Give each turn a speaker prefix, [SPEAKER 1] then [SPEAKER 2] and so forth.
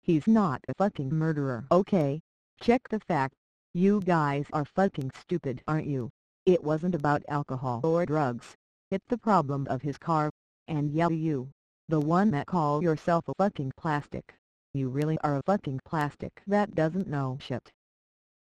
[SPEAKER 1] He's not a fucking murderer, okay? Check the fact. You guys are fucking stupid, aren't you? It wasn't about alcohol or drugs. It's the problem of his car. And yeah, you, the one that call yourself a fucking plastic. You really are a fucking plastic that doesn't know shit.